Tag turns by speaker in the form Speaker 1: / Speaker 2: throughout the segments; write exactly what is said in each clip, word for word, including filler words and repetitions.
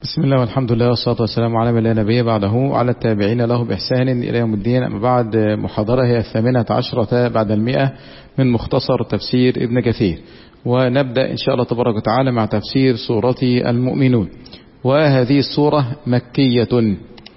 Speaker 1: بسم الله والحمد لله والصلاة والسلام على من لا نبي بعده وعلى التابعين له بإحسان إلى يوم الدين. أما بعد، محاضرة هي الثامنة عشرة بعد المئة من مختصر تفسير ابن كثير، ونبدأ إن شاء الله تبارك وتعالى مع تفسير سورة المؤمنون. وهذه السورة مكية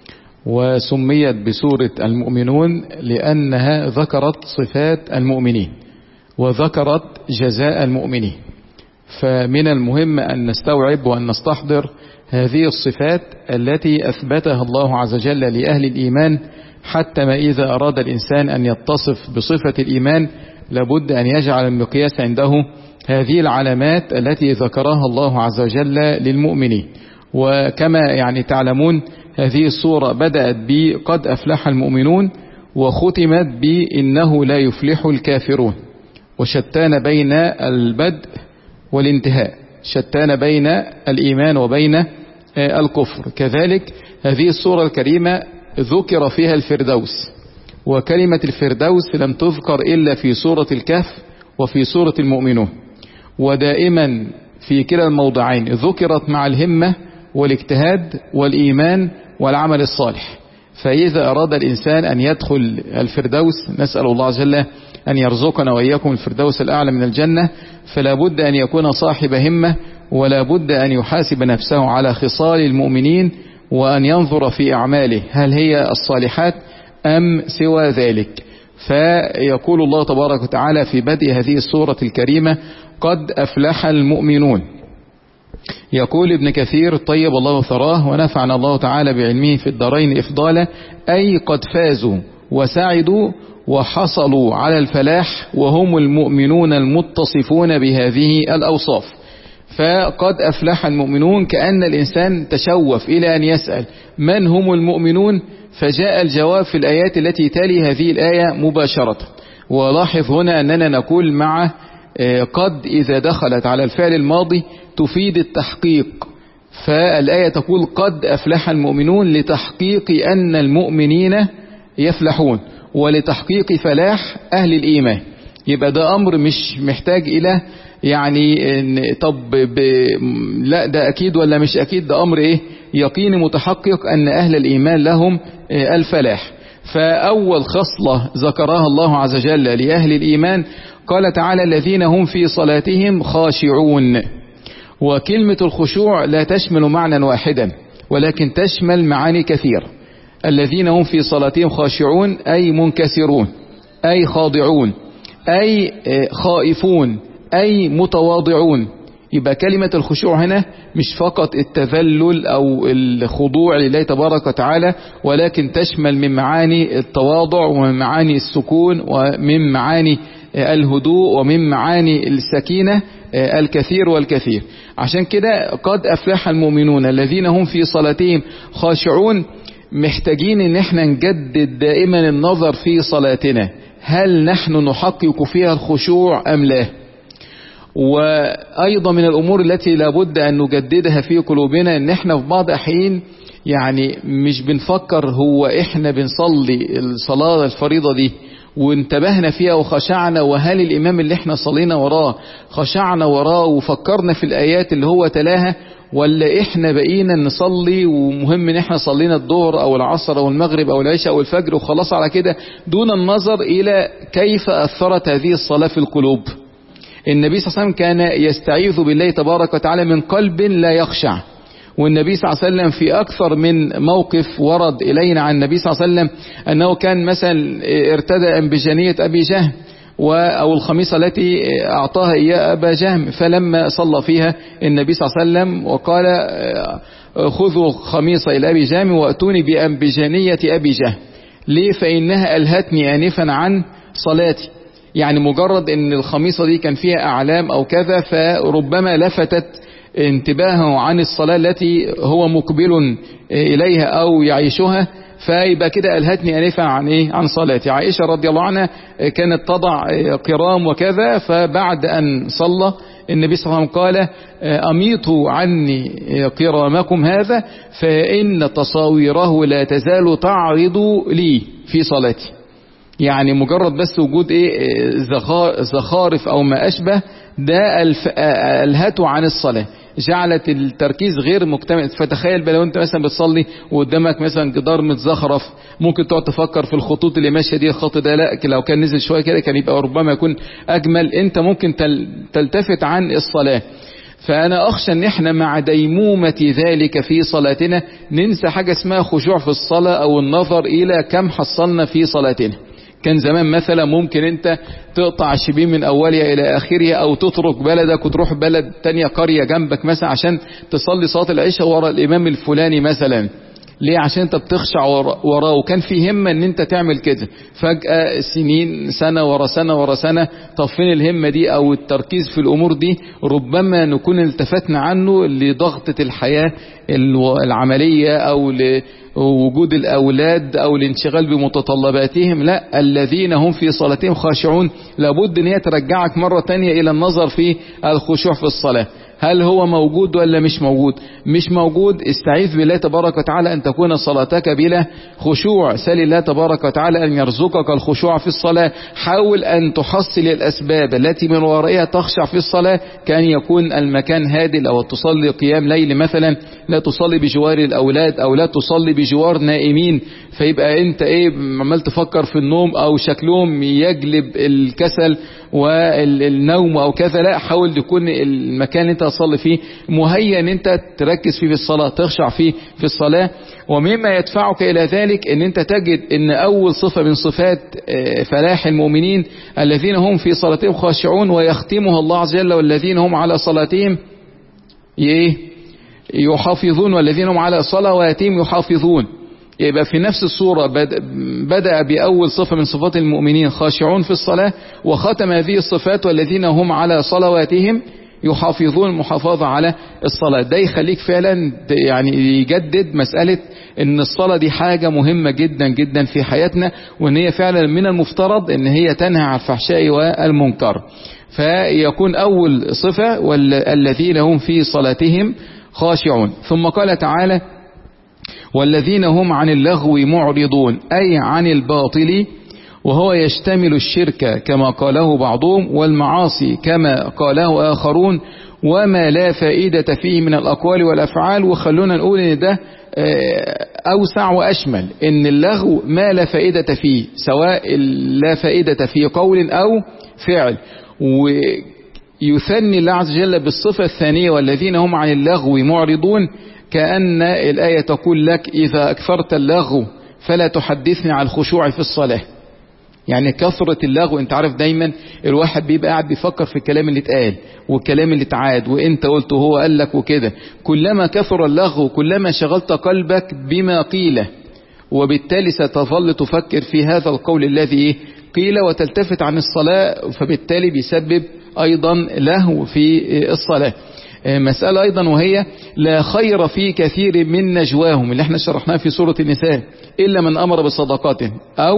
Speaker 1: وسميت بسورة المؤمنون لأنها ذكرت صفات المؤمنين وذكرت جزاء المؤمنين، فمن المهم أن نستوعب وأن نستحضر هذه الصفات التي أثبتها الله عز وجل لأهل الإيمان، حتى ما إذا أراد الإنسان أن يتصف بصفة الإيمان لابد أن يجعل المقياس عنده هذه العلامات التي ذكرها الله عز وجل للمؤمنين. وكما يعني تعلمون، هذه السورة بدأت بقد أفلح المؤمنون وختمت بإنه لا يفلح الكافرون، وشتان بين البدء والانتهاء، شتان بين الإيمان وبين الكفر. كذلك هذه السورة الكريمة ذكر فيها الفردوس، وكلمة الفردوس لم تذكر إلا في سورة الكهف وفي سورة المؤمنون، ودائما في كلا الموضعين ذكرت مع الهمة والاجتهاد والإيمان والعمل الصالح. فإذا أراد الإنسان أن يدخل الفردوس، نسأل الله عز وجل أن يرزقنا وإياكم الفردوس الأعلى من الجنة، فلا بد أن يكون صاحب همة، ولا بد أن يحاسب نفسه على خصال المؤمنين، وأن ينظر في أعماله هل هي الصالحات أم سوى ذلك. فيقول الله تبارك وتعالى في بدء هذه السورة الكريمة: قد أفلح المؤمنون. يقول ابن كثير طيب الله ثراه ونفعنا الله تعالى بعلمه في الدارين إفضالا، أي قد فازوا وسعدوا وحصلوا على الفلاح، وهم المؤمنون المتصفون بهذه الأوصاف. فقد أفلح المؤمنون، كأن الإنسان تشوف إلى أن يسأل من هم المؤمنون، فجاء الجواب في الآيات التي تلي هذه الآية مباشرة. ولاحظ هنا أننا نقول مع قد إذا دخلت على الفعل الماضي تفيد التحقيق، فالآية تقول قد أفلح المؤمنون لتحقيق أن المؤمنين يفلحون، ولتحقيق فلاح أهل الإيمان. يبقى ده أمر مش محتاج إلى يعني طب لا ده أكيد ولا مش أكيد، ده أمر إيه يقين متحقق أن أهل الإيمان لهم الفلاح. فأول خصلة ذكرها الله عز وجل لأهل الإيمان قال تعالى: الذين هم في صلاتهم خاشعون. وكلمة الخشوع لا تشمل معنى واحدا، ولكن تشمل معاني كثيرة. الذين هم في صلاتهم خاشعون أي منكسرون، أي خاضعون، أي خائفون، أي متواضعون. يبقى كلمة الخشوع هنا مش فقط التذلل أو الخضوع لله تبارك وتعالى، ولكن تشمل من معاني التواضع ومن معاني السكون ومن معاني الهدوء ومن معاني السكينة الكثير والكثير. عشان كده قد أفلح المؤمنون الذين هم في صلاتهم خاشعون. محتاجين ان احنا نجدد دائما النظر في صلاتنا، هل نحن نحقق فيها الخشوع ام لا؟ وايضا من الامور التي لابد ان نجددها في قلوبنا ان احنا في بعض احيان يعني مش بنفكر هو احنا بنصلي الصلاة الفريضة دي وانتبهنا فيها وخشعنا، وهل الامام اللي احنا صلينا وراه خشعنا وراه وفكرنا في الايات اللي هو تلاها، ولا احنا بقينا نصلي ومهم ان احنا صلينا الظهر او العصر او المغرب او العشاء او الفجر وخلاص على كده، دون النظر الى كيف اثرت هذه الصلاة في القلوب. النبي صلى الله عليه وسلم كان يستعيذ بالله تبارك وتعالى من قلب لا يخشع. والنبي صلى الله عليه وسلم في أكثر من موقف ورد إلينا عن النبي صلى الله عليه وسلم أنه كان مثلا ارتدى أنبجانية أبي جهم أو الخميصة التي أعطاها إياه أبا جهم، فلما صلى فيها النبي صلى الله عليه وسلم وقال: خذوا خميصة إلى أبي جهم وأتوني بأنبجانية أبي جهم. ليه؟ فإنها ألهتني آنفا عن صلاتي. يعني مجرد أن الخميصة دي كان فيها أعلام أو كذا، فربما لفتت انتباهه عن الصلاة التي هو مقبل إليها أو يعيشها، فيبقى كده ألهتني آنفا عن إيه؟ عن صلاتي. عائشة رضي الله عنها كانت تضع قرام وكذا، فبعد أن صلى النبي صلى الله عليه وسلم قال: أميطوا عني قرامكم هذا فإن تصاويره لا تزال تعرض لي في صلاتي. يعني مجرد بس وجود ايه زخارف او ما اشبه ده الهته عن الصلاة. جعلت التركيز غير مكتمل. فتخيل بقى لو انت مثلا بتصلي وقدامك مثلا جدار متزخرف، ممكن تقعد تفكر في الخطوط اللي ماشيه دي، الخط ده لا لو كان نزل شويه كده كان يبقى ربما يكون اجمل. انت ممكن تلتفت عن الصلاه. فأنا أخشى أن احنا مع ديمومة ذلك في صلاتنا ننسى حاجة اسمها خشوع في الصلاة أو النظر إلى كم حصلنا في صلاتنا. كان زمان مثلا ممكن أنت تقطع الشبيه من أولها إلى آخرها، أو تترك بلدك وتروح بلد تانية قرية جنبك مثلا عشان تصلي صلاة العشاء ورا الإمام الفلاني مثلا. ليه؟ عشان انت بتخشع وراه، وكان في همة ان انت تعمل كده. فجأة سنين سنة ورا سنة ورا سنة، طب فين الهمة دي او التركيز في الامور دي؟ ربما نكون التفتنا عنه لضغطة الحياة العملية او لوجود الاولاد او الانشغال بمتطلباتهم. لا، الذين هم في صلاتهم خاشعون لابد ان هي ترجعك مرة تانية الى النظر في الخشوع في الصلاة. هل هو موجود ولا مش موجود؟ مش موجود، استعيذ بالله تبارك وتعالى أن تكون صلاتك بلا خشوع. سل الله تبارك وتعالى أن يرزقك الخشوع في الصلاة. حاول أن تحصل الأسباب التي من ورائها تخشع في الصلاة، كأن يكون المكان هادئ، أو تصلي قيام ليل مثلا، لا تصلي بجوار الأولاد أو لا تصلي بجوار نائمين، فيبقى أنت إيه عمال تفكر في النوم أو شكلهم يجلب الكسل والنوم أو كذا. لا، حاول تكون المكان اللي انت تصلي فيه مهيئ ان انت تركز فيه في الصلاة، تخشع فيه في الصلاة. ومما يدفعك الى ذلك ان انت تجد ان اول صفة من صفات فلاح المؤمنين الذين هم في صلاتهم خاشعون، ويختمها الله عز وجل والذين هم على صلاتهم يحافظون، والذين هم على صلواتهم يحافظون. يبقى في نفس الصورة بدأ بأول صفة من صفات المؤمنين خاشعون في الصلاة، وختم هذه الصفات والذين هم على صلواتهم يحافظون، المحافظة على الصلاة. ده يخليك فعلا يعني يجدد مسألة ان الصلاة دي حاجة مهمة جدا جدا في حياتنا، وان هي فعلا من المفترض ان هي تنهى عن الفحشاء والمنكر. فيكون اول صفة والذين هم في صلاتهم خاشعون. ثم قال تعالى والذين هم عن اللغو معرضون، أي عن الباطل، وهو يشتمل الشرك كما قاله بعضهم، والمعاصي كما قاله آخرون، وما لا فائدة فيه من الأقوال والأفعال. وخلونا نقول إن ده أوسع وأشمل، إن اللغو ما لا فائدة فيه، سواء لا فائدة في قول أو فعل. ويثني الله عز وجل بالصفة الثانية والذين هم عن اللغو معرضون، كأن الآية تقول لك إذا أكثرت اللغو فلا تحدثني عن الخشوع في الصلاة. يعني كثرة اللغو، انت عارف دايما الواحد بيبقى قاعد بيفكر في الكلام اللي اتقال والكلام اللي اتعاد وانت قلت وهو قال لك وكده. كلما كثر اللغو كلما شغلت قلبك بما قيل، وبالتالي ستظل تفكر في هذا القول الذي قيل وتلتفت عن الصلاة، فبالتالي بيسبب أيضا لهو في الصلاة. مسألة أيضا وهي لا خير في كثير من نجواهم اللي احنا شرحناه في سورة النساء إلا من أمر بصدقات أو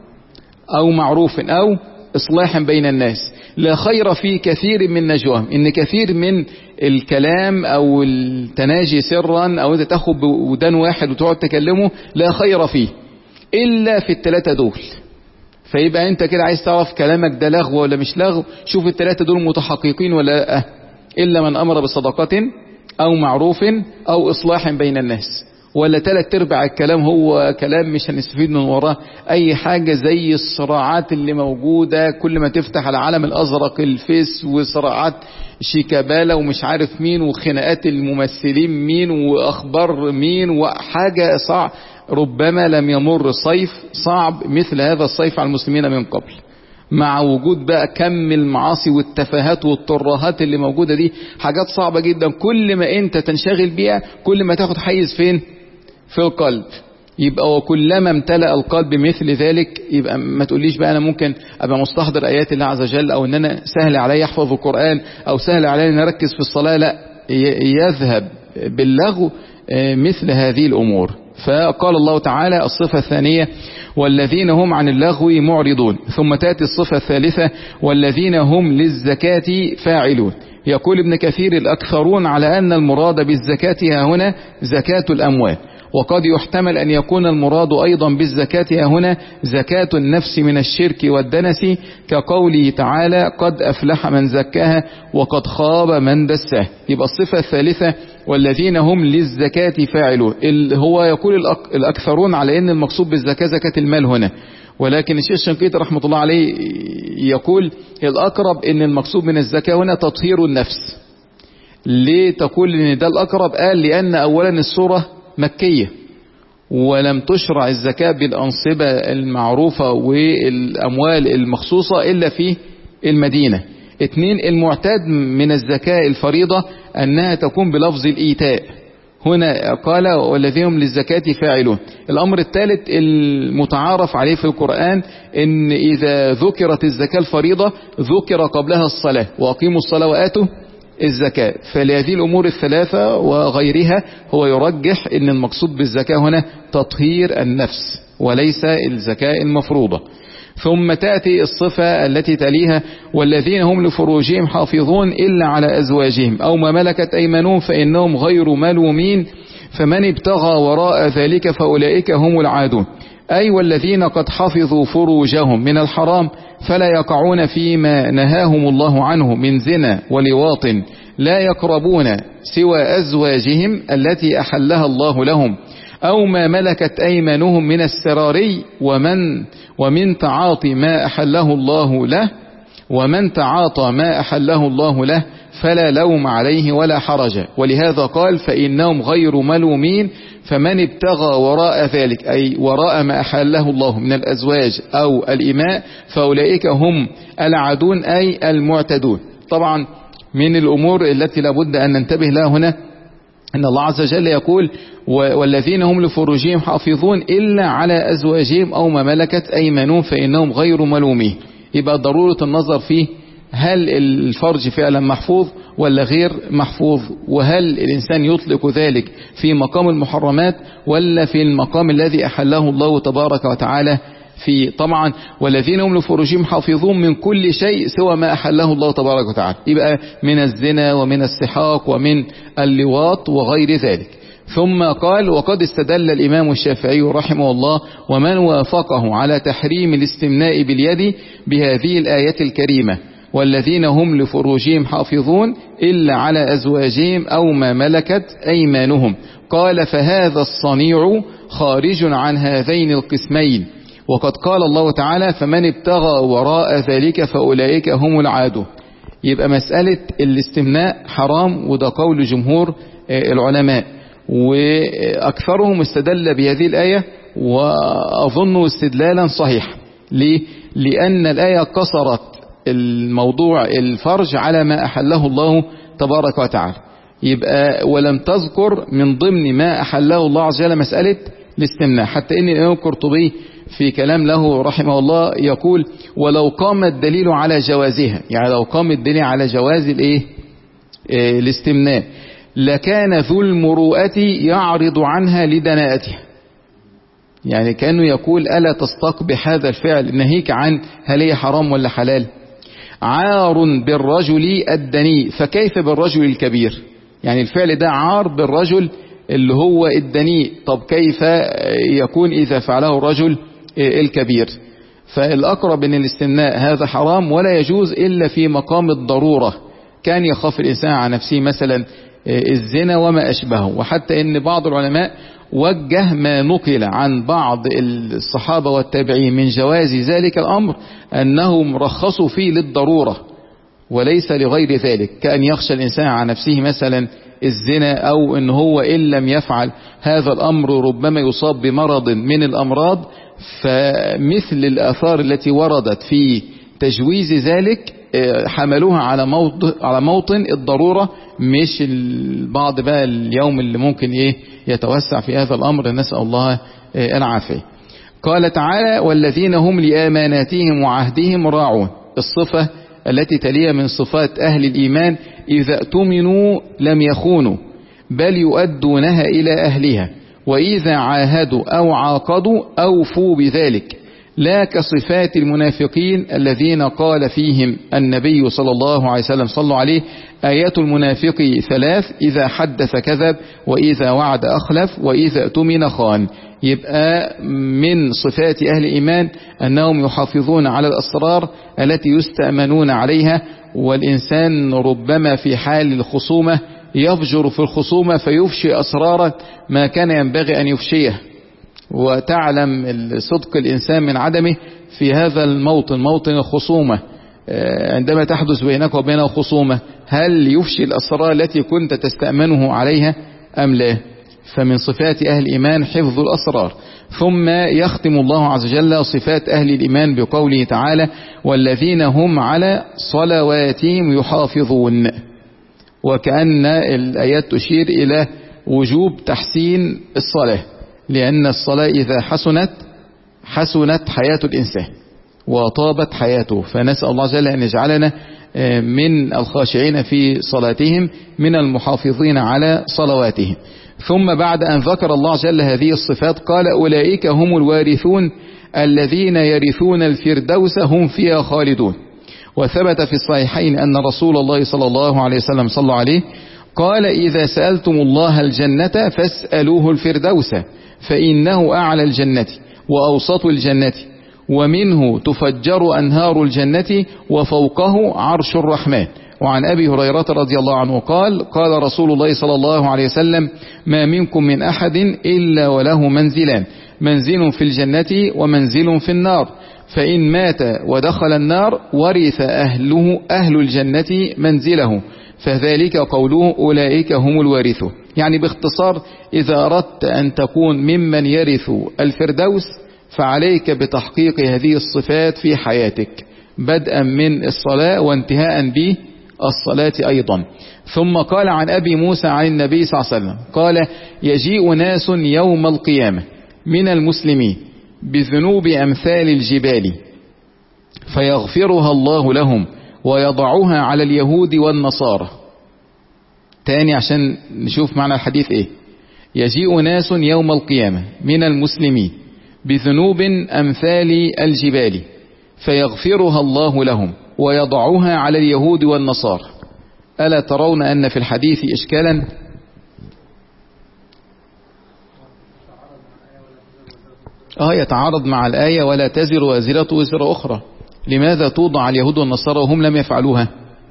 Speaker 1: أو معروف أو إصلاح بين الناس. لا خير في كثير من نجواهم، إن كثير من الكلام أو التناجي سرا أو إذا تاخد بودان واحد وتقعد تكلمه لا خير فيه إلا في الثلاثة دول. فيبقى أنت كده عايز تعرف كلامك ده لغو ولا مش لغو، شوف الثلاثة دول متحققين ولا لا. إلا من أمر بصدقة أو معروف أو إصلاح بين الناس. ولا ثلاث ارباع الكلام هو كلام مش هنستفيد من وراه أي حاجة، زي الصراعات اللي موجودة. كل ما تفتح العالم الأزرق الفيس وصراعات شيكابالا ومش عارف مين، وخناقات الممثلين مين، وأخبار مين، وحاجة صعب. ربما لم يمر صيف صعب مثل هذا الصيف على المسلمين من قبل، مع وجود بقى كم المعاصي والتفاهات والترهات اللي موجودة دي. حاجات صعبة جدا، كل ما انت تنشغل بيها كل ما تاخد حيز فين؟ في القلب. يبقى وكلما امتلأ القلب مثل ذلك، يبقى ما تقوليش بقى انا ممكن ابقى مستحضر ايات الله عز وجل، او ان انا سهل علي احفظ القرآن، او سهل علي ان اركز في الصلاة. لا، يذهب باللغو مثل هذه الامور. فقال الله تعالى الصفة الثانية والذين هم عن اللغو معرضون. ثم تأتي الصفة الثالثة والذين هم للزكاة فاعلون. يقول ابن كثير الأكثرون على أن المراد بالزكاة هنا زكاة الأموال، وقد يحتمل أن يكون المراد أيضا بالزكاة هنا زكاة النفس من الشرك والدنس، كقوله تعالى قد أفلح من زكاها وقد خاب من دساها. يبقى الصفة الثالثة والذين هم للزكاة فاعلون. هو يقول الأكثرون على أن المقصود بالزكاة زكاة المال هنا، ولكن الشيخ الشنقيطي رحمة الله عليه يقول الأقرب أن المقصود من الزكاة هنا تطهير النفس. ليه تقول أن ده الأقرب؟ قال لأن أولا السورة مكية ولم تشرع الزكاة بالأنصبة المعروفة والأموال المخصوصة إلا في المدينة. اثنين، المعتاد من الزكاة الفريضة أنها تكون بلفظ الإيتاء، هنا قال والذين هم للزكاة فاعلون. الأمر الثالث المتعارف عليه في القرآن إن إذا ذكرت الزكاة الفريضة ذكر قبلها الصلاة، وأقيموا الصلاة وآتوا الزكاة. فلهذه الأمور الثلاثة وغيرها هو يرجح أن المقصود بالزكاة هنا تطهير النفس وليس الزكاة المفروضة. ثم تأتي الصفة التي تليها والذين هم لفروجهم حافظون إلا على أزواجهم أو ما ملكت أيمانهم فإنهم غير ملومين فمن ابتغى وراء ذلك فأولئك هم العادون. أي والذين قد حفظوا فروجهم من الحرام فلا يقعون فيما نهاهم الله عنه من زنا ولواط، لا يقربون سوى أزواجهم التي أحلها الله لهم أو ما ملكت أيمانهم من السراري ومن ومن تعاطي ما أحله الله له ومن تعاطى ما أحله الله له فلا لوم عليه ولا حرج. ولهذا قال فإنهم غير ملومين فمن ابتغى وراء ذلك أي وراء ما أحله الله من الأزواج أو الإماء فأولئك هم العادون أي المعتدون. طبعا من الأمور التي لابد أن ننتبه لها هنا أن الله عز وجل يقول والذين هم لفروجهم حافظون إلا على أزواجهم أو ما ملكت أيمانهم فإنهم غير ملومين. يبقى ضرورة النظر فيه هل الفرج فعلا محفوظ ولا غير محفوظ، وهل الإنسان يطلق ذلك في مقام المحرمات ولا في المقام الذي أحله الله تبارك وتعالى في. طبعا والذين هم لفروجهم حافظون من كل شيء سوى ما أحله الله تبارك وتعالى، يبقى من الزنا ومن السحاق ومن اللواط وغير ذلك. ثم قال وقد استدل الإمام الشافعي رحمه الله ومن وافقه على تحريم الاستمناء باليد بهذه الآية الكريمة والذين هم لفروجهم حافظون إلا على أزواجهم أو ما ملكت أيمانهم. قال فهذا الصنيع خارج عن هذين القسمين، وقد قال الله تعالى فمن ابتغى وراء ذلك فأولئك هم العادون. يبقى مسألة الاستمناء حرام، وده قول جمهور العلماء، وأكثرهم استدل بهذه الآية وأظن استدلالا صحيح. ليه؟ لأن الآية قصرت الموضوع الفرج على ما أحله الله تبارك وتعالى، يبقى ولم تذكر من ضمن ما أحله الله عز وجل مسألة الاستمناء، حتى إن الإمام القرطبي في كلام له رحمه الله يقول ولو قام الدليل على جوازها، يعني لو قام الدليل على جواز الايه إيه الاستمناء لكان ذو المروءة يعرض عنها لدناءتها. يعني كأنه يقول ألا تستقبح هذا الفعل ناهيك عن هل هي حرام ولا حلال. عار بالرجل الدني فكيف بالرجل الكبير، يعني الفعل ده عار بالرجل اللي هو الدني، طب كيف يكون إذا فعله الرجل الكبير؟ فالأقرب أن الاستمناء هذا حرام ولا يجوز إلا في مقام الضرورة، كان يخاف الإنسان على نفسه مثلا الزنا وما أشبهه. وحتى أن بعض العلماء وجه ما نقل عن بعض الصحابة والتابعين من جواز ذلك الأمر أنهم رخصوا فيه للضرورة وليس لغير ذلك، كأن يخشى الإنسان على نفسه مثلا الزنا، أو أن هو إن لم يفعل هذا الأمر ربما يصاب بمرض من الأمراض. فمثل الآثار التي وردت في تجويز ذلك حملوها على موطن, على موطن الضرورة، مش البعض بقى اليوم اللي ممكن إيه يتوسع في هذا الأمر، نسأل الله العافية. قال تعالى والذين هم لأماناتهم وعهدهم راعون. الصفة التي تليها من صفات أهل الإيمان إذا اؤتمنوا لم يخونوا بل يؤدونها إلى أهلها وإذا عاهدوا أو عاقدوا أوفوا بذلك. لا كصفات المنافقين الذين قال فيهم النبي صلى الله عليه وسلم صلوا عليه: آيات المنافق ثلاث: إذا حدث كذب، وإذا وعد أخلف، وإذا اؤتمن خان. يبقى من صفات أهل الإيمان أنهم يحافظون على الأسرار التي يستأمنون عليها، والإنسان ربما في حال الخصومة يفجر في الخصومة فيفشي أسرارا ما كان ينبغي أن يفشيه، وتعلم صدق الإنسان من عدمه في هذا الموطن، موطن الخصومة. عندما تحدث بينك وبينه خصومة، هل يفشي الأسرار التي كنت تستأمنه عليها أم لا؟ فمن صفات أهل الإيمان حفظ الأسرار. ثم يختم الله عز وجل صفات أهل الإيمان بقوله تعالى: والذين هم على صلواتهم يحافظون. وكأن الآيات تشير إلى وجوب تحسين الصلاة، لأن الصلاة إذا حسنت حسنت حياة الإنسان وطابت حياته. فنسأل الله جل أن يجعلنا من الخاشعين في صلاتهم، من المحافظين على صلواتهم. ثم بعد أن ذكر الله جل هذه الصفات قال: أولئك هم الوارثون الذين يرثون الفردوس هم فيها خالدون. وثبت في الصحيحين أن رسول الله صلى الله عليه وسلم صلى عليه قال: إذا سألتم الله الجنة فاسألوه الفردوس، فإنه أعلى الجنة وأوسط الجنة، ومنه تفجر أنهار الجنة، وفوقه عرش الرحمن. وعن أبي هريرة رضي الله عنه قال: قال رسول الله صلى الله عليه وسلم: ما منكم من أحد إلا وله منزلان، منزل في الجنة ومنزل في النار، فإن مات ودخل النار ورث أهله أهل الجنة منزله، فذلك قوله: أولئك هم الوارثون. يعني باختصار، إذا أردت أن تكون ممن يرث الفردوس فعليك بتحقيق هذه الصفات في حياتك، بدءا من الصلاة وانتهاء بالصلاة أيضا. ثم قال عن أبي موسى عن النبي صلى الله عليه وسلم قال: يجيء ناس يوم القيامة من المسلمين بذنوب أمثال الجبال فيغفرها الله لهم ويضعها على اليهود والنصارى. تاني عشان نشوف معنى الحديث ايه: يجيء ناس يوم القيامة من المسلمين بذنوب أمثال الجبال فيغفرها الله لهم ويضعها على اليهود والنصارى. ألا ترون أن في الحديث إشكالا؟ آه يتعارض مع الآية: ولا تزر وازرة وزر أخرى. لماذا توضع اليهود والنصارى وهم لم يفعلوها؟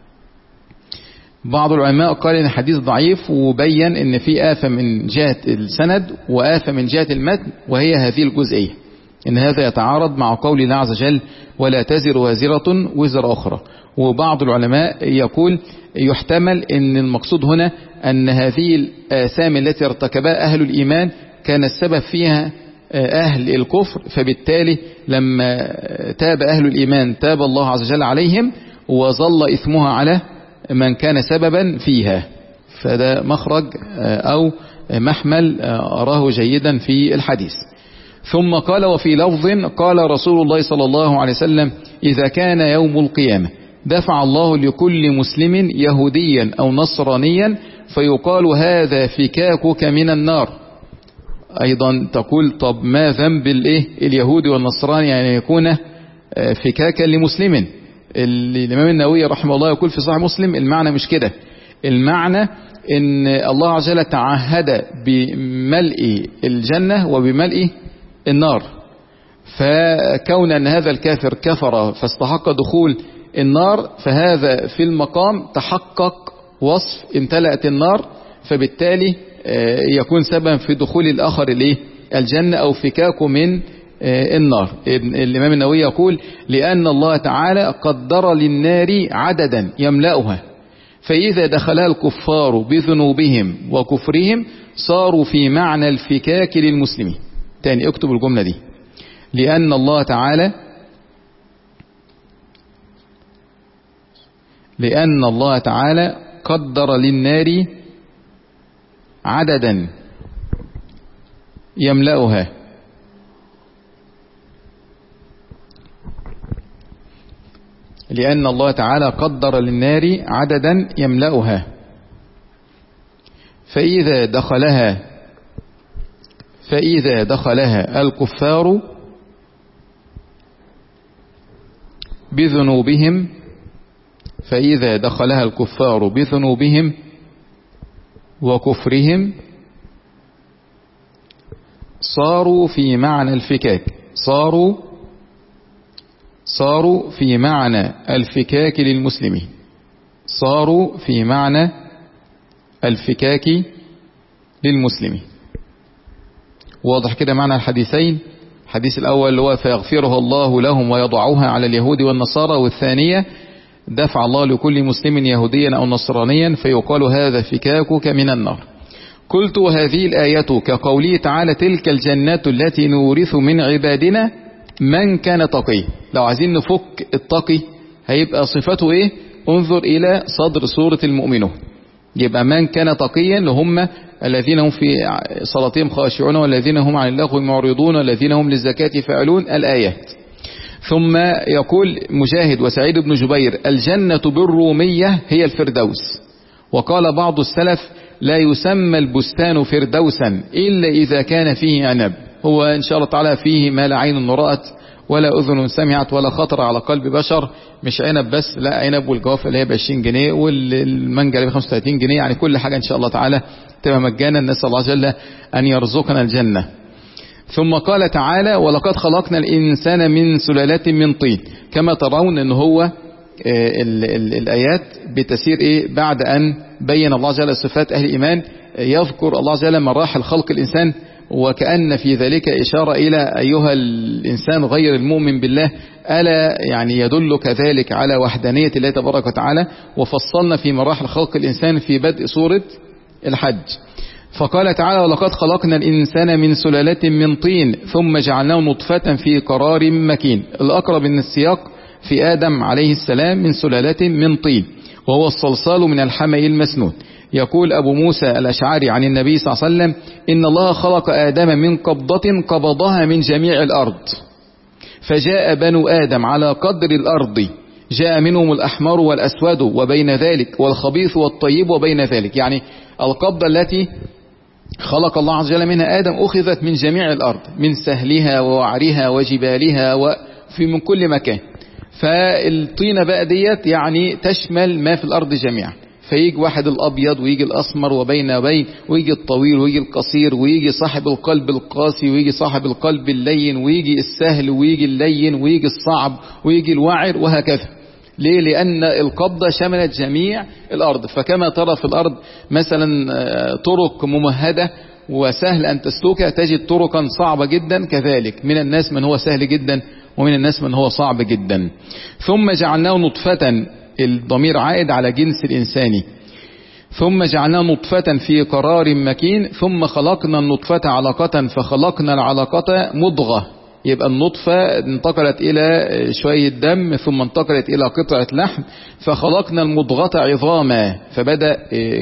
Speaker 1: بعض العلماء قال إن الحديث ضعيف، وبين إن في آفة من جهة السند وآفة من جهة المتن، وهي هذه الجزئية، إن هذا يتعارض مع قول الله عز وجل: ولا تزر وازرة وزر أخرى. وبعض العلماء يقول يحتمل إن المقصود هنا أن هذه الآثام التي ارتكبها أهل الإيمان كان السبب فيها أهل الكفر، فبالتالي لما تاب أهل الإيمان تاب الله عز وجل عليهم، وظل إثمها على من كان سببا فيها. فده مخرج أو محمل أراه جيدا في الحديث. ثم قال: وفي لفظ قال رسول الله صلى الله عليه وسلم: إذا كان يوم القيامة دفع الله لكل مسلم يهوديا أو نصرانيا فيقال: هذا فكاكك من النار. أيضا تقول: طب ما ذنب الايه اليهودي والنصراني يعني يكون فكاكا لمسلم؟ الإمام النووي رحمه الله يقول في صحيح مسلم: المعنى مش كده، المعنى ان الله عز وجل تعهد بملء الجنة وبملء النار، فكون ان هذا الكافر كفر فاستحق دخول النار، فهذا في المقام تحقق وصف امتلأت النار، فبالتالي يكون سببا في دخول الآخر الايه الجنة أو فكاكه من النار. الإمام النووي يقول: لأن الله تعالى قدر للنار عددا يملأها، فإذا دخلها الكفار بذنوبهم وكفرهم صاروا في معنى الفكاك للمسلمين. تاني اكتب الجملة دي: لأن الله تعالى لأن الله تعالى قدر للنار عددا يملأها، لأن الله تعالى قدر للنار عددا يملأها، فإذا دخلها فإذا دخلها الكفار بذنوبهم، فإذا دخلها الكفار بذنوبهم وكفرهم صاروا في معنى الفكاك صاروا صاروا في معنى الفكاك للمسلمين صاروا في معنى الفكاك للمسلمين. واضح كده معنى الحديثين؟ الحديث الأول اللي هو فيغفرها الله لهم ويضعوها على اليهود والنصارى، والثانية دفع الله لكل مسلم يهوديا أو نصرانيا فيقال هذا فكاكك من النار. قلت هذه الآية كقوله تعالى تلك الجنات التي نورث من عبادنا من كان تقي. لو عايزين نفك التقي هيبقى صفته ايه؟ انظر إلى صدر سورة المؤمنون، يبقى من كان تقيا لهم الذين هم في صلاتهم خاشعون والذين هم عن اللغو معرضون والذين هم للزكاة فاعلون الآيات. ثم يقول مجاهد وسعيد بن جبير الجنة بالرومية هي الفردوس. وقال بعض السلف لا يسمى البستان فردوسا إلا إذا كان فيه عنب. هو إن شاء الله تعالى فيه ما لا عين رأت ولا أذن سمعت ولا خطر على قلب بشر، مش عنب بس، لا عنب والجوافة اللي هي ب عشرين جنيه والمانجا اللي ب خمسة وثلاثين جنيه، يعني كل حاجة إن شاء الله تعالى تبقى مجانا. نسأل الله جل أن يرزقنا الجنة. ثم قال تعالى ولقد خلقنا الإنسان من سلالة من طين. كما ترون أن هو ال ال الآيات بتسير إيه بعد أن بين الله جل صفات أهل الإيمان، يذكر الله جل مراحل خلق الإنسان، وكأن في ذلك إشارة إلى أيها الإنسان غير المؤمن بالله ألا يعني يدلك ذلك على وحدانية الله تبارك وتعالى. وفصلنا في مراحل خلق الإنسان في بدء سورة الحج. فقال تعالى ولقد خلقنا الإنسان من سلالة من طين ثم جعلناه نطفة في قرار مكين. الأقرب من السياق في آدم عليه السلام من سلالة من طين وهو الصلصال من الحمأ المسنون. يقول أبو موسى الأشعري عن النبي صلى الله عليه وسلم إن الله خلق آدم من قبضة قبضها من جميع الأرض فجاء بنو آدم على قدر الأرض، جاء منهم الأحمر والأسود وبين ذلك والخبيث والطيب وبين ذلك. يعني القبضة التي خلق الله عز وجل منها آدم أخذت من جميع الأرض، من سهلها ووعرها وجبالها وفي من كل مكان. فالطينة بقى ديت يعني تشمل ما في الأرض جميعا، فيجي واحد الأبيض ويجي الأسمر وبين وبين، ويجي الطويل ويجي القصير، ويجي صاحب القلب القاسي ويجي صاحب القلب اللين، ويجي السهل ويجي اللين، ويجي الصعب ويجي الوعر، وهكذا. ليه؟ لأن القبضة شملت جميع الأرض. فكما ترى في الأرض مثلا طرق ممهدة وسهل أن تسلكها، تجد طرقا صعبة جدا، كذلك من الناس من هو سهل جدا ومن الناس من هو صعب جدا. ثم جعلناه نطفة، الضمير عائد على جنس الإنساني، ثم جعلناه نطفة في قرار مكين ثم خلقنا النطفة علقة فخلقنا العلقة مضغة. يبقى النطفة انتقلت إلى شوية دم ثم انتقلت إلى قطعة لحم فخلقنا المضغة عظاما، فبدأ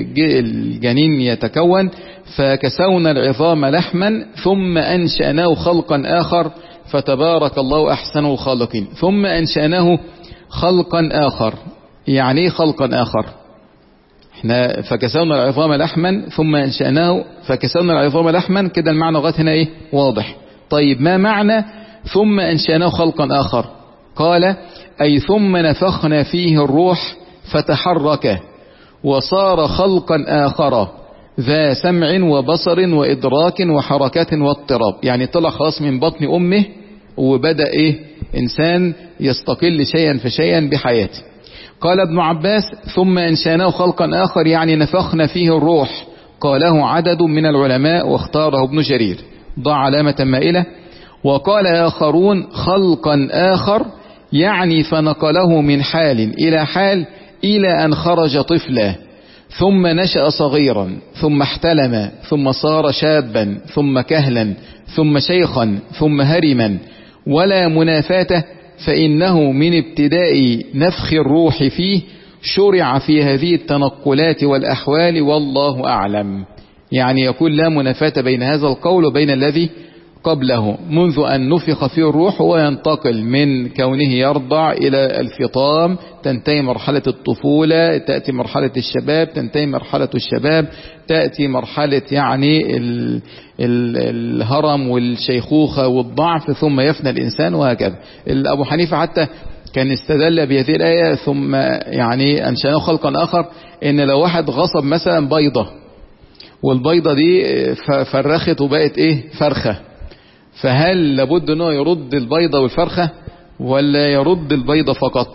Speaker 1: الجنين يتكون فكسونا العظام لحما ثم أنشأناه خلقا آخر فتبارك الله أحسن الخالقين. ثم أنشأناه خلقا آخر، يعني ايه خلقا آخر؟ احنا فكسونا العظام لحما ثم أنشأناه فكسونا العظام لحما، كده المعنى لغاية هنا ايه واضح. طيب ما معنى ثم أنشأناه خلقا آخر؟ قال أي ثم نفخنا فيه الروح فتحرك وصار خلقا آخر ذا سمع وبصر وإدراك وحركة واضطراب. يعني طلع خلاص من بطن أمه وبدأ إيه إنسان يستقل شيئا فشيئا بحياته. قال ابن عباس ثم أنشأناه خلقا آخر يعني نفخنا فيه الروح. قاله عدد من العلماء واختاره ابن جرير، ضع علامة مائلة. وقال آخرون خلقا آخر يعني فنقله من حال إلى حال إلى أن خرج طفلا ثم نشأ صغيرا ثم احتلم ثم صار شابا ثم كهلا ثم شيخا ثم هرما ولا منافاة، فإنه من ابتداء نفخ الروح فيه شرع في هذه التنقلات والأحوال والله أعلم. يعني يكون لا منافاة بين هذا القول وبين الذي قبله. منذ أن نفخ فيه الروح هو ينتقل من كونه يرضع إلى الفطام، تنتهي مرحلة الطفولة، تأتي مرحلة الشباب، تنتهي مرحلة الشباب، تأتي مرحلة يعني ال ال الهرم والشيخوخة والضعف، ثم يفنى الإنسان، وهكذا. أبو حنيفة حتى كان استدل بهذه الآية ثم يعني أنشأناه خلقا آخر، إن لو واحد غصب مثلا بيضة والبيضة دي فرخت وبقت إيه فرخة، فهل لابد أنه يرد البيضة والفرخة ولا يرد البيضة فقط؟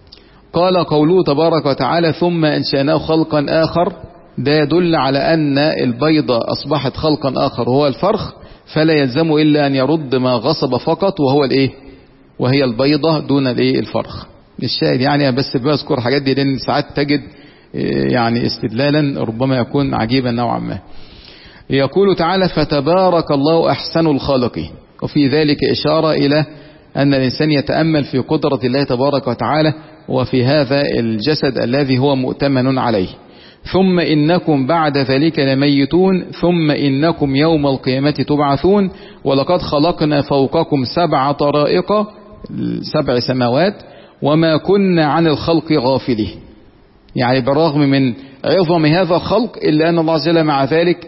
Speaker 1: قال قوله تبارك وتعالى ثم أنشأناه خلقا آخر، ده يدل على أن البيضة أصبحت خلقا آخر وهو الفرخ، فلا يلزم إلا أن يرد ما غصب فقط وهو الإيه وهي البيضة دون الإيه الفرخ. الشاهد يعني بس بذكر حاجات دي لأن ساعات تجد يعني استدلالا ربما يكون عجيبا نوعا ما. يقول تعالى فتبارك الله أحسن الخالقين، وفي ذلك إشارة إلى أن الإنسان يتأمل في قدرة الله تبارك وتعالى وفي هذا الجسد الذي هو مؤتمن عليه. ثم إنكم بعد ذلك لميتون ثم إنكم يوم القيامة تبعثون ولقد خلقنا فوقكم سبع طرائق سبع سماوات وما كنا عن الخلق غافلين. يعني بالرغم من عظم هذا الخلق إلا أن الله عز وجل مع ذلك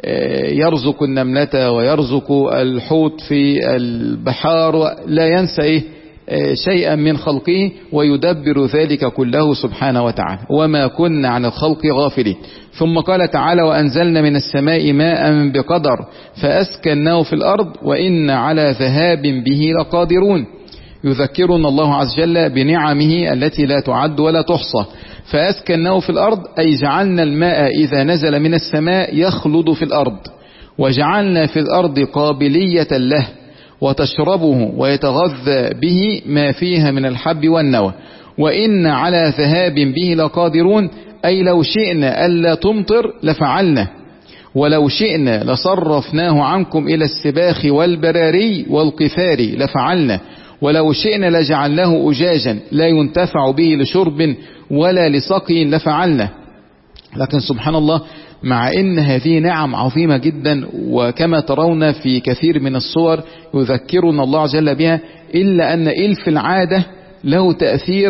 Speaker 1: يرزق النملة ويرزق الحوت في البحار، لا ينسى إيه شيئا من خلقه ويدبر ذلك كله سبحانه وتعالى، وما كنا عن الخلق غافلين. ثم قال تعالى وأنزلنا من السماء ماء بقدر فأسكناه في الأرض وإن على ذهاب به لقادرون. يذكرنا الله عز وجل بنعمه التي لا تعد ولا تحصى. فأسكناه في الأرض أي جعلنا الماء إذا نزل من السماء يخلد في الأرض، وجعلنا في الأرض قابلية له وتشربه ويتغذى به ما فيها من الحب والنوى، وإن على ذهاب به لقادرون أي لو شئنا ألا تمطر لفعلنا، ولو شئنا لصرفناه عنكم إلى السباخ والبراري والقفار لفعلنا، ولو شئنا لجعلناه أجاجا لا ينتفع به لشرب ولا لسقي لفعلنا. لكن سبحان الله مع ان هذه نعم عظيمة جدا وكما ترون في كثير من الصور يذكرنا الله عز وجل بها، إلا أن إلف العادة له تأثير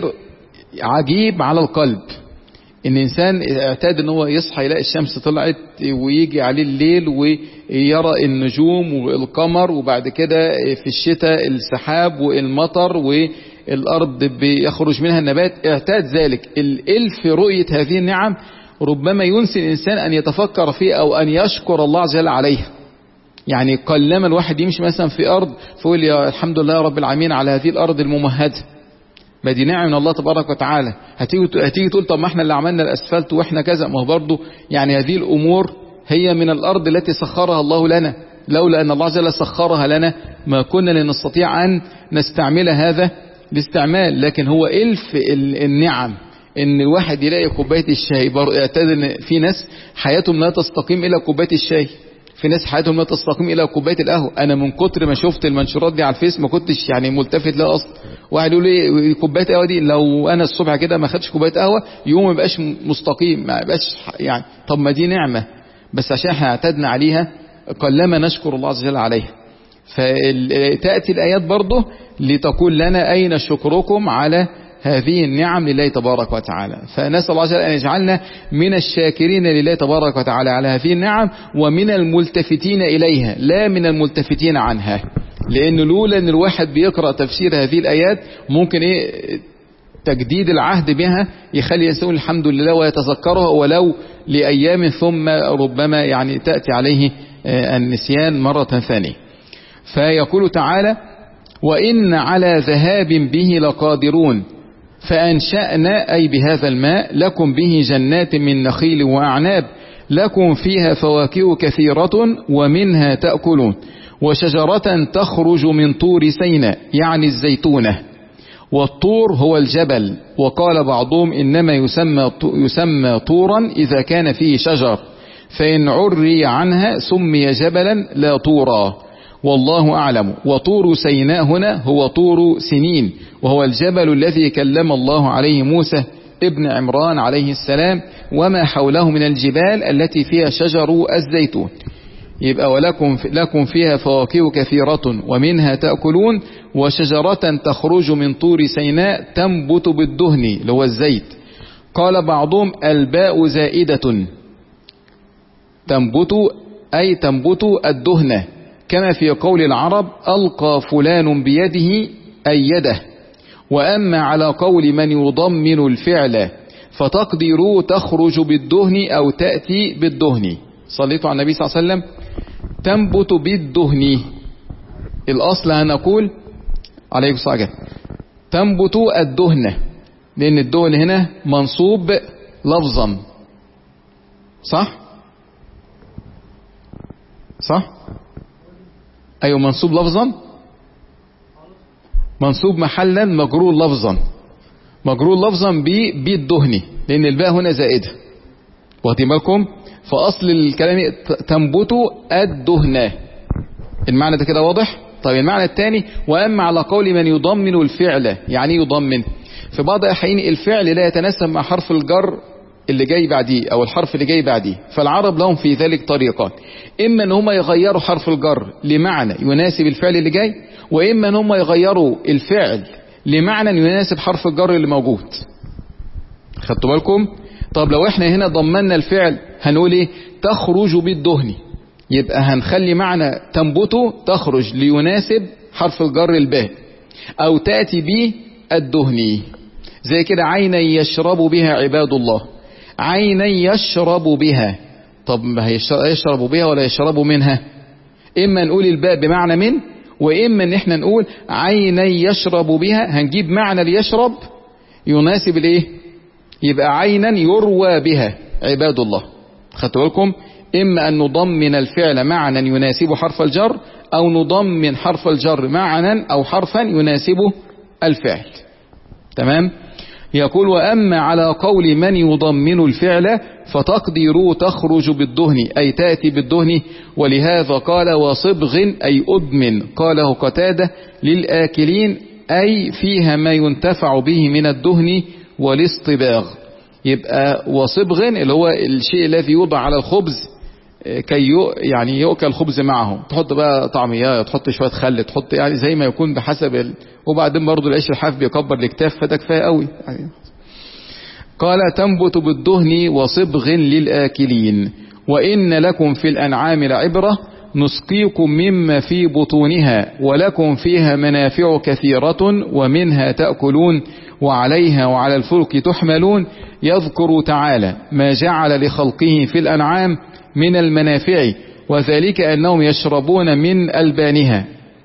Speaker 1: عجيب على القلب. إن الإنسان اعتاد أنه يصحى يلاقي الشمس طلعت ويجي عليه الليل ويرى النجوم والقمر، وبعد كده في الشتاء السحاب والمطر والأرض بيخرج منها النبات، اعتاد ذلك. الإلف رؤية هذه النعم ربما ينسي الإنسان أن يتفكر فيه أو أن يشكر الله عز وجل عليها. يعني قلما الواحد يمشي مثلا في أرض فيقول يا الحمد لله رب العالمين على هذه الأرض الممهدة، ما دي نعم من الله تبارك وتعالى. هتيجي هتيجي تقول طب ما احنا اللي عملنا الأسفلت واحنا كذا، ما هو برضه يعني هذه الأمور هي من الأرض التي سخرها الله لنا، لولا أن الله عز وجل سخرها لنا ما كنا لنستطيع أن نستعمل هذا الاستعمال. لكن هو إلف النعم ان الواحد يلاقي كوبايه الشاي. اعتاد ان في ناس حياتهم لا تستقيم الى كوبايه الشاي، في ناس حياتهم لا تستقيم الى كوبايه القهوه. انا من كتر ما شفت المنشورات دي على الفيس ما كنتش يعني ملتفت لها اصلا. واحد يقول لي كوبايه القهوه دي لو انا الصبح كده ما خدتش كوبايه قهوه يوم ما يبقاش مستقيم، ما يبقاش يعني. طب ما دي نعمه بس عشان احنا اعتدنا عليها قلما نشكر الله عز وجل عليها. فتاتي الايات برضه لتقول لنا اين شكركم على هذه النعم لله تبارك وتعالى. فنسأل الله عز وجل أن يجعلنا من الشاكرين لله تبارك وتعالى على هذه النعم ومن الملتفتين إليها لا من الملتفتين عنها. لأن لولا أن الواحد بيقرأ تفسير هذه الآيات ممكن إيه تجديد العهد بها يخلي يسوي الحمد لله ويتذكرها ولو لأيام ثم ربما يعني تأتي عليه النسيان مرة ثانية. فيقول تعالى وإن على ذهاب به لقادرون فأنشأنا أي بهذا الماء لكم به جنات من نخيل وأعناب لكم فيها فواكه كثيرة ومنها تأكلون وشجرة تخرج من طور سيناء يعني الزيتونة. والطور هو الجبل، وقال بعضهم إنما يسمى, يسمى طورا إذا كان فيه شجر، فإن عري عنها سمي جبلا لا طورا والله أعلم. وطور سيناء هنا هو طور سنين، وهو الجبل الذي كلم الله عليه موسى ابن عمران عليه السلام وما حوله من الجبال التي فيها شجر الزيتون. يبقى ولكم لكم فيها فواكه كثيرة ومنها تأكلون وشجرة تخرج من طور سيناء تنبت بالدهن اللي هو الزيت. قال بعضهم الباء زائدة، تنبت أي تنبت الدهن، كما في قول العرب ألقى فلان بيده أي يده. وأما على قول من يضمن الفعل فتقدر تخرج بالدهن أو تأتي بالدهن. صليتوا على النبي صلى الله عليه وسلم. تنبت بالدهن، الأصل هنقول عليه الصلاة والسلام تنبت الدهن، لأن الدهن هنا منصوب لفظا، صح صح أيوة منصوب لفظا، منصوب محلا مجرور لفظا، مجرور لفظا بالدهن، لأن الباء هنا زائدة، واخدين بالكم؟ فأصل الكلام تنبت الدهن. المعنى ده كده واضح؟ طيب المعنى الثاني وأما على قول من يضمن الفعل، يعني يضمن في بعض الأحيان الفعل لا يتناسب مع حرف الجر اللي جاي بعديه أو الحرف اللي جاي بعديه، فالعرب لهم في ذلك طريقان، إما أن هم يغيروا حرف الجر لمعنى يناسب الفعل اللي جاي، وإما أن هم يغيروا الفعل لمعنى يناسب حرف الجر اللي موجود. خدتوا بالكم؟ طب لو احنا هنا ضمننا الفعل هنقول ايه؟ تخرج بالدهن، يبقى هنخلي معنى تنبته تخرج ليناسب حرف الجر الباء، او تأتي به الدهن، زي كده عينا يشرب بها عباد الله، عينا يشرب بها. طب ما يشرب بها ولا يشرب منها؟ اما نقول الباء بمعنى من، واما ان احنا نقول عينا يشرب بها، هنجيب معنى ليشرب يناسب الايه؟ يبقى عينا يروى بها عباد الله. خدتوا بالكم؟ اما ان نضمن الفعل معنى يناسب حرف الجر، او نضمن حرف الجر معنى او حرفا يناسبه الفعل. تمام؟ يقول واما على قول من يضمن الفعل فتقدر تخرج بالدهن اي تأتي بالدهن، ولهذا قال وصبغ اي ادمن، قاله قتادة للآكلين اي فيها ما ينتفع به من الدهن والاصطباغ. يبقى وصبغ اللي هو الشيء الذي يوضع على الخبز كي يعني يؤكل الخبز معه، تحط بقى طعميات، تحط شويه خل، تحط يعني زي ما يكون بحسب ال... وبعدين برضو العيش الحاف بيكبر الاكتاف، فده كفايه قوي يعني. قال تنبت بالدهن وصبغ للآكلين. وإن لكم في الأنعام لعبرة نسقيكم مما في بطونها ولكم فيها منافع كثيرة ومنها تأكلون وعليها وعلى الفلك تحملون. يذكر تعالى ما جعل لخلقه في الأنعام من المنافع، وذلك أنهم يشربون من ألبانها.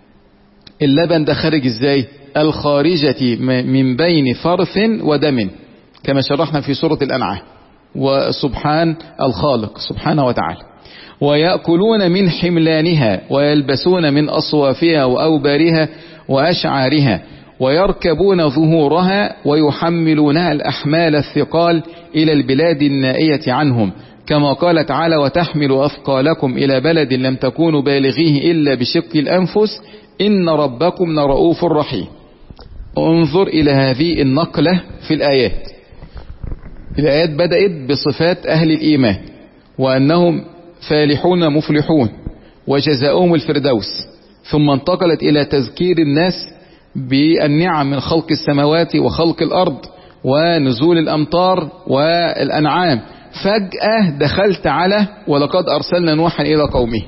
Speaker 1: اللبن ده خارج ازاي؟ الخارجة من بين فرث ودم، كما شرحنا في سورة الأنعام، وسبحان الخالق سبحانه وتعالى. ويأكلون من حملانها ويلبسون من أصوافها وأوبارها وأشعارها، ويركبون ظهورها ويحملونها الأحمال الثقال إلى البلاد النائية عنهم، كما قال تعالى وتحمل أثقالكم إلى بلد لم تكونوا بالغيه إلا بشق الأنفس إن ربكم لرؤوف رحيم. انظر إلى هذه النقلة في الآيات. الآيات بدأت بصفات أهل الإيمان وأنهم فالحون مفلحون وجزاؤهم الفردوس، ثم انتقلت إلى تذكير الناس بالنعم من خلق السماوات وخلق الأرض ونزول الأمطار والأنعام. فجأة دخلت على ولقد أرسلنا نوحا إلى قومه.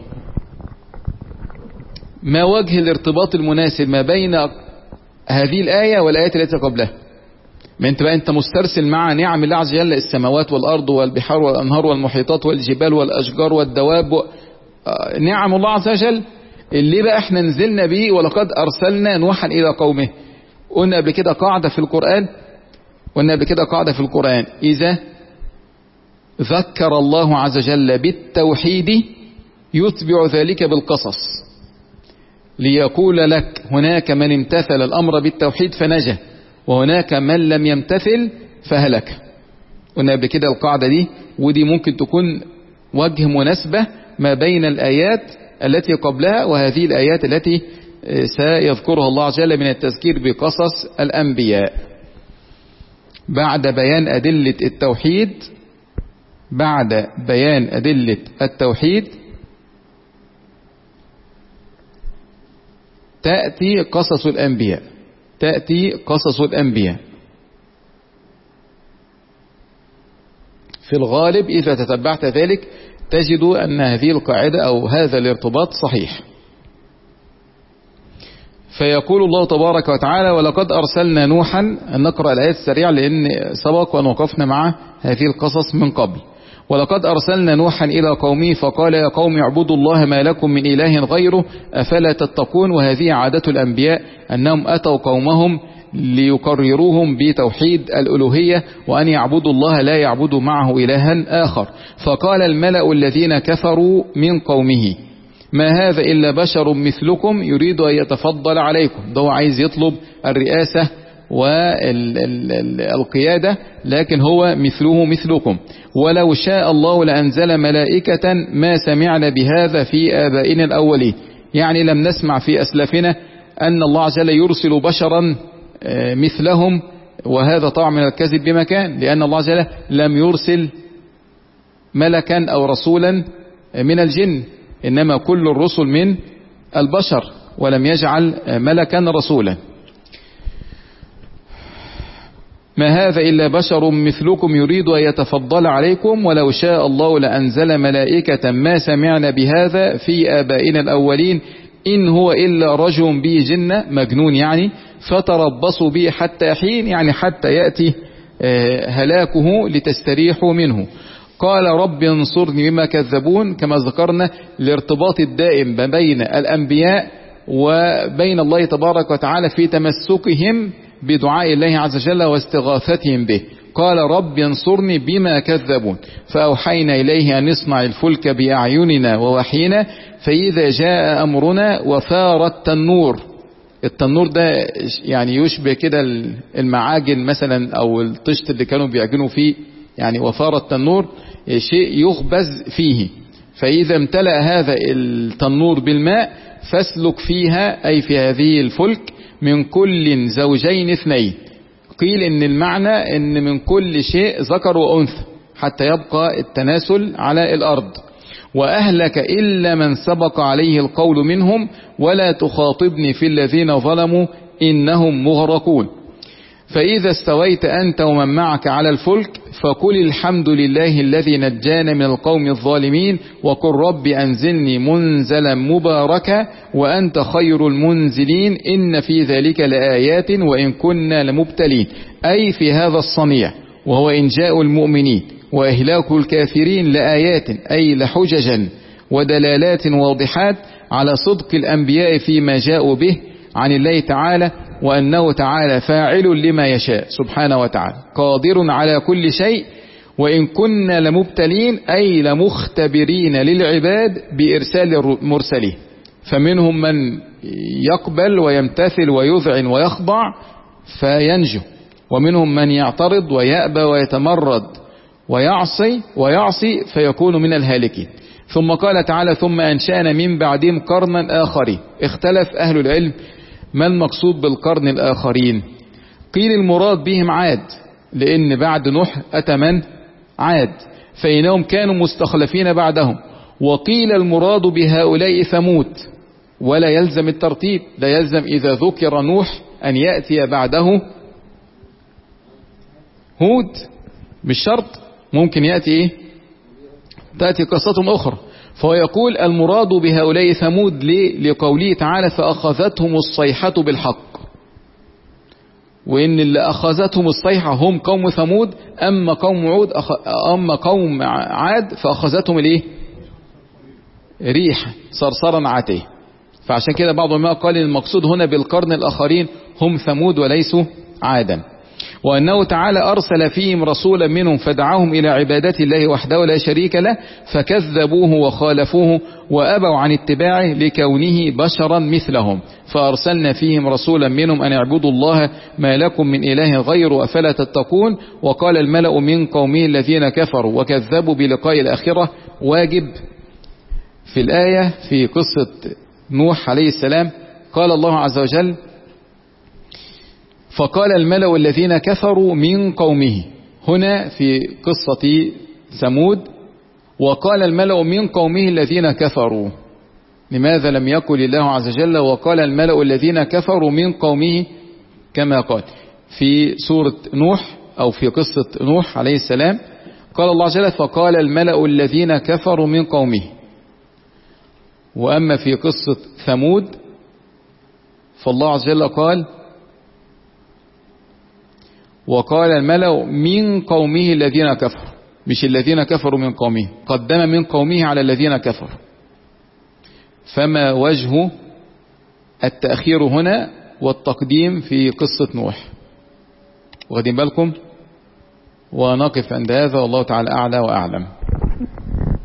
Speaker 1: ما وجه الارتباط المناسب ما بين هذه الآية والآيات التي قبلها؟ ما انت بقى انت مسترسل مع نعم الله عز وجل، السماوات والأرض والبحار والأنهار والمحيطات والجبال والأشجار والدواب و... نعم الله عز وجل اللي بقى احنا نزلنا به ولقد أرسلنا نوحا إلى قومه. قلنا قبل كده قاعدة في القرآن قلنا قبل كده قاعدة في القرآن إذا ذكر الله عز وجل بالتوحيد يتبع ذلك بالقصص، ليقول لك هناك من امتثل الأمر بالتوحيد فنجا وهناك من لم يمتثل فهلك. قلنا قبل كده القاعدة دي، ودي ممكن تكون وجه مناسبة ما بين الآيات التي قبلها وهذه الآيات التي سيذكرها الله عز وجل من التذكير بقصص الأنبياء. بعد بيان أدلة التوحيد بعد بيان أدلة التوحيد تأتي قصص الأنبياء تأتي قصص الأنبياء. في الغالب إذا تتبعت ذلك تجد أن هذه القاعدة أو هذا الارتباط صحيح. فيقول الله تبارك وتعالى: ولقد أرسلنا نوحا. نقرأ الآيات السريعة لأن سبق وأن وقفنا مع هذه القصص من قبل. ولقد أرسلنا نوحا إلى قومه فقال: يا قوم اعبدوا الله ما لكم من إله غيره أفلا تتقون. وهذه عادة الأنبياء أنهم أتوا قومهم ليقرروهم بتوحيد الألوهية وأن يعبدوا الله لا يعبدوا معه إلها آخر. فقال الملأ الذين كفروا من قومه: ما هذا إلا بشر مثلكم يريد أن يتفضل عليكم. ده هو عايز يطلب الرئاسة والقيادة، لكن هو مثله مثلكم. ولو شاء الله لأنزل ملائكة ما سمعنا بهذا في آبائنا الأولين. يعني لم نسمع في أسلافنا أن الله عز وجل يرسل بشرا مثلهم، وهذا طبعا من الكذب بمكان، لأن الله عز وجل لم يرسل ملكا أو رسولا من الجن، إنما كل الرسل من البشر، ولم يجعل ملكا رسولا. ما هذا إلا بشر مثلكم يريد أن يتفضل عليكم ولو شاء الله لأنزل ملائكة ما سمعنا بهذا في آبائنا الأولين إن هو إلا رجل به جنة، مجنون يعني، فتربصوا به حتى حين، يعني حتى يأتي هلاكه لتستريحوا منه. قال رب انصرني بما كذبون. كما ذكرنا الارتباط الدائم بين الأنبياء وبين الله تبارك وتعالى في تمسكهم بدعاء الله عز وجل واستغاثتهم به. قال رب انصرني بما كذبون. فأوحينا إليه أن نصنع الفلك بأعيننا ووحينا فإذا جاء أمرنا وفار التنور. التنور ده يعني يشبه كده المعاجن مثلا أو الطشت اللي كانوا بيعجنوا فيه، يعني وفار التنور شيء يخبز فيه. فإذا امتلأ هذا التنور بالماء فاسلك فيها، أي في هذه الفلك، من كل زوجين اثنين. قيل إن المعنى إن من كل شيء ذكر وأنثى حتى يبقى التناسل على الأرض. وأهلك إلا من سبق عليه القول منهم ولا تخاطبني في الذين ظلموا إنهم مغرقون. فإذا استويت أنت ومن معك على الفلك فقل الحمد لله الذي نجانا من القوم الظالمين وقل رب أنزلني منزلا مباركا وأنت خير المنزلين إن في ذلك لآيات وإن كنا لمبتلين. أي في هذا الصنيع وهو إنجاء المؤمنين وإهلاك الكافرين لآيات، أي لحججا ودلالات واضحات على صدق الأنبياء فيما جاءوا به عن الله تعالى، وأنه تعالى فاعل لما يشاء سبحانه وتعالى قادر على كل شيء. وإن كنا لمبتلين أي لمختبرين للعباد بإرسال المرسلين، فمنهم من يقبل ويمتثل ويذعن ويخضع فينجو، ومنهم من يعترض ويأبى ويتمرد ويعصي ويعصي فيكون من الهالكين. ثم قال تعالى ثم أنشأنا من بعدهم قرنا آخرين. اختلف أهل العلم ما المقصود بالقرن الآخرين. قيل المراد بهم عاد، لأن بعد نوح أتى من؟ عاد، فإنهم كانوا مستخلفين بعدهم. وقيل المراد بهؤلاء ثمود، ولا يلزم الترتيب، لا يلزم إذا ذكر نوح أن يأتي بعده هود، مش شرط، ممكن يأتي إيه؟ تأتي قصة أخرى. فهو يقول المراد بهؤلاء ثمود لقوله تعالى فأخذتهم الصيحة بالحق، وإن اللي أخذتهم الصيحة هم قوم ثمود، أما قوم عود أخ... أما قوم عاد فأخذتهم الإيه؟ ريح صرصرا عاتيه. فعشان كده بعض ما قال المقصود هنا بالقرن الآخرين هم ثمود وليسوا عادا. وأنه تعالى أرسل فيهم رسولا منهم فدعاهم إلى عبادة الله وحده لا شريك له فكذبوه وخالفوه وأبوا عن اتباعه لكونه بشرا مثلهم. فأرسلنا فيهم رسولا منهم أن اعبدوا الله ما لكم من إله غيره أفلا تتقون. وقال الملأ من قومه الذين كفروا وكذبوا بلقاء الآخرة. واجب في الآية في قصة نوح عليه السلام قال الله عز وجل فقال الملأ الذين كفروا من قومه، هنا في قصة ثمود وقال الملأ من قومه الذين كفروا. لماذا لم يقل الله عز وجل وقال الملأ الذين كفروا من قومه كما قال في سورة نوح أو في قصة نوح عليه السلام؟ قال الله عز وجل فقال الملأ الذين كفروا من قومه. وأما في قصة ثمود فالله عز وجل قال وقال الملأ من قومه الذين كفروا، مش الذين كفروا من قومه، قدم من قومه على الذين كفروا. فما وجه التأخير هنا والتقديم في قصة نوح؟ واخدين بالكم؟ ونقف عند هذا والله تعالى أعلى وأعلم.